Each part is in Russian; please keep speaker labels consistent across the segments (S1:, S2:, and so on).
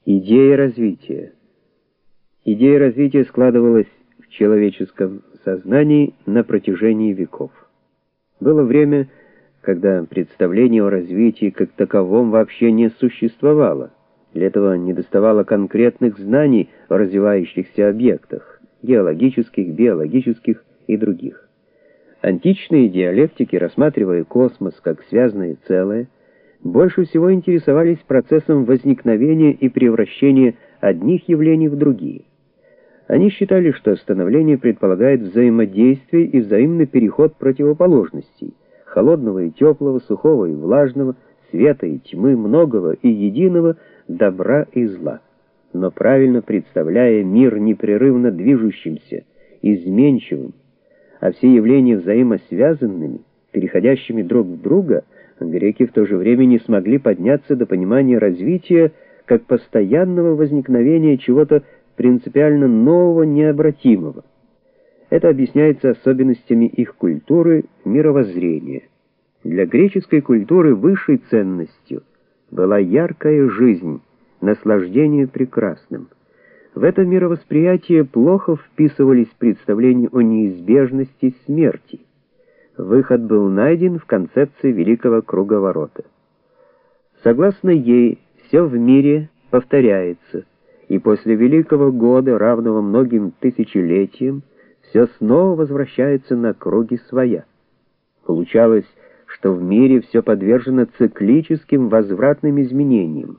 S1: Идея развития. Идея развития складывалась в человеческом сознании на протяжении веков. Было время, когда представление о развитии как таковом вообще не существовало. Для этого недоставало конкретных знаний о развивающихся объектах, геологических, биологических и других. Античные диалектики, рассматривая космос как связанное целое, больше всего интересовались процессом возникновения и превращения одних явлений в другие. Они считали, что становление предполагает взаимодействие и взаимный переход противоположностей, холодного и теплого, сухого и влажного, света и тьмы, многого и единого, добра и зла. Но правильно представляя мир непрерывно движущимся, изменчивым, а все явления взаимосвязанными, переходящими друг в друга, греки в то же время не смогли подняться до понимания развития как постоянного возникновения чего-то принципиально нового, необратимого. Это объясняется особенностями их культуры, мировоззрения. Для греческой культуры высшей ценностью была яркая жизнь, наслаждение прекрасным. В это мировосприятие плохо вписывались представления о неизбежности смерти. Выход был найден в концепции великого круговорота. Согласно ей, все в мире повторяется, и после великого года, равного многим тысячелетиям, все снова возвращается на круги своя. Получалось, что в мире все подвержено циклическим возвратным изменениям.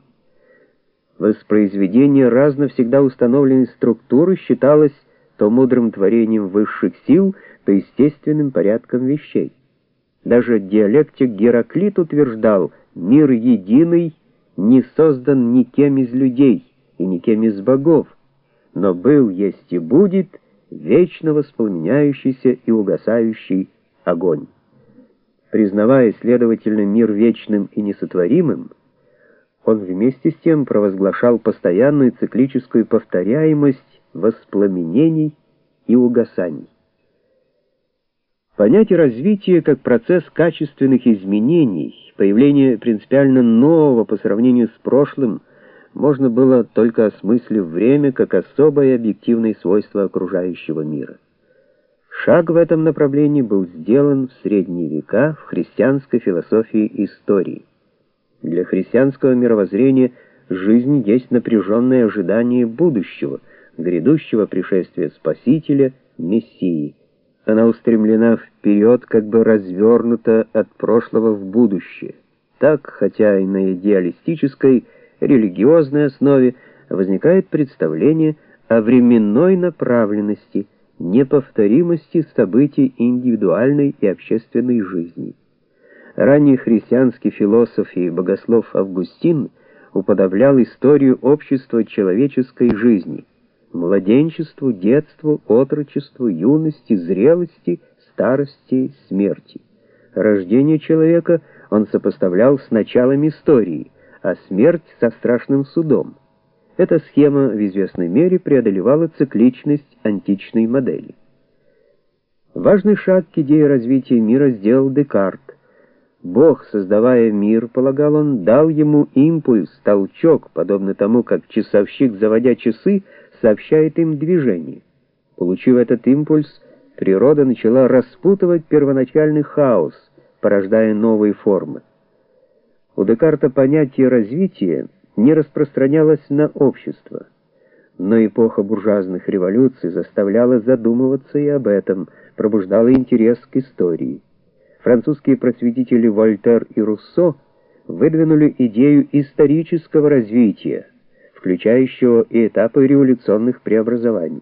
S1: Воспроизведение раз навсегда установленной структуры считалось то мудрым творением высших сил, то естественным порядком вещей. Даже диалектик Гераклит утверждал: мир единый не создан никем из людей и никем из богов, но был, есть и будет вечно воспламеняющийся и угасающий огонь. Признавая, следовательно, мир вечным и несотворимым, он вместе с тем провозглашал постоянную циклическую повторяемость воспламенений и угасаний. Понять развитие как процесс качественных изменений, появление принципиально нового по сравнению с прошлым, можно было только осмыслив время как особое объективное свойство окружающего мира. Шаг в этом направлении был сделан в средние века в христианской философии истории. Для христианского мировоззрения жизнь есть напряженное ожидание будущего, грядущего пришествия Спасителя, Мессии. Она устремлена вперед, как бы развернута от прошлого в будущее. Так, хотя и на идеалистической, религиозной основе, возникает представление о временной направленности, неповторимости событий индивидуальной и общественной жизни. Ранний христианский философ и богослов Августин уподоблял историю общества человеческой жизни младенчеству, детству, отрочеству, юности, зрелости, старости, смерти. Рождение человека он сопоставлял с началом истории, а смерть со страшным судом. Эта схема в известной мере преодолевала цикличность античной модели. Важный шаг к идее развития мира сделал Декарт. Бог, создавая мир, полагал он, дал ему импульс, толчок, подобно тому, как часовщик, заводя часы, сообщает им движение. Получив этот импульс, природа начала распутывать первоначальный хаос, порождая новые формы. У Декарта понятие развития не распространялось на общество, но эпоха буржуазных революций заставляла задумываться и об этом, пробуждала интерес к истории. Французские просветители Вольтер и Руссо выдвинули идею исторического развития, включающего и этапы революционных преобразований.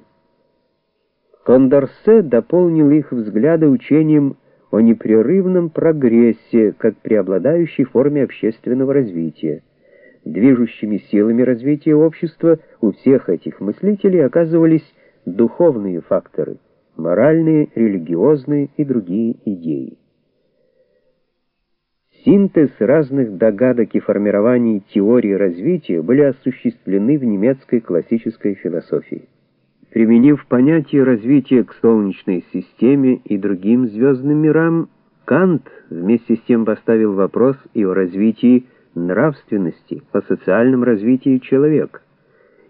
S1: Кондорсе дополнил их взгляды учением о непрерывном прогрессе как преобладающей форме общественного развития. Движущими силами развития общества у всех этих мыслителей оказывались духовные факторы, моральные, религиозные и другие идеи. Синтез разных догадок и формирований теории развития были осуществлены в немецкой классической философии. Применив понятие развития к Солнечной системе и другим звездным мирам, Кант вместе с тем поставил вопрос и о развитии нравственности, о социальном развитии человека.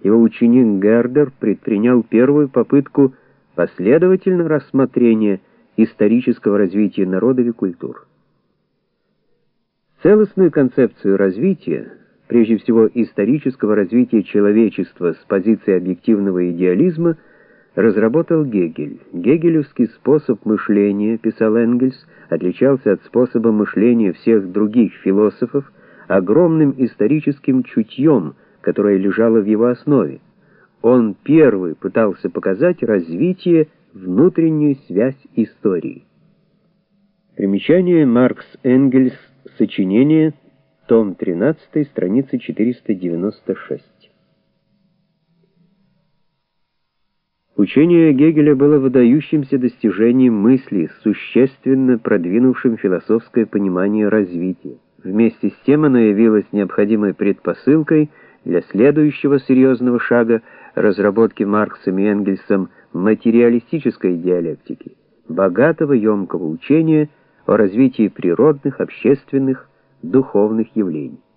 S1: Его ученик Гердер предпринял первую попытку последовательного рассмотрения исторического развития народов и культур. Целостную концепцию развития, прежде всего исторического развития человечества с позиции объективного идеализма, разработал Гегель. Гегелевский способ мышления, писал Энгельс, отличался от способа мышления всех других философов огромным историческим чутьем, которое лежало в его основе. Он первый пытался показать развитие, внутреннюю связь истории. Примечание: Маркс Энгельс, сочинение, том 13, страница 496. Учение Гегеля было выдающимся достижением мысли, существенно продвинувшим философское понимание развития. Вместе с тем оно явилось необходимой предпосылкой для следующего серьезного шага разработки Марксом и Энгельсом материалистической диалектики, богатого, емкого учения о развитии природных, общественных, духовных явлений.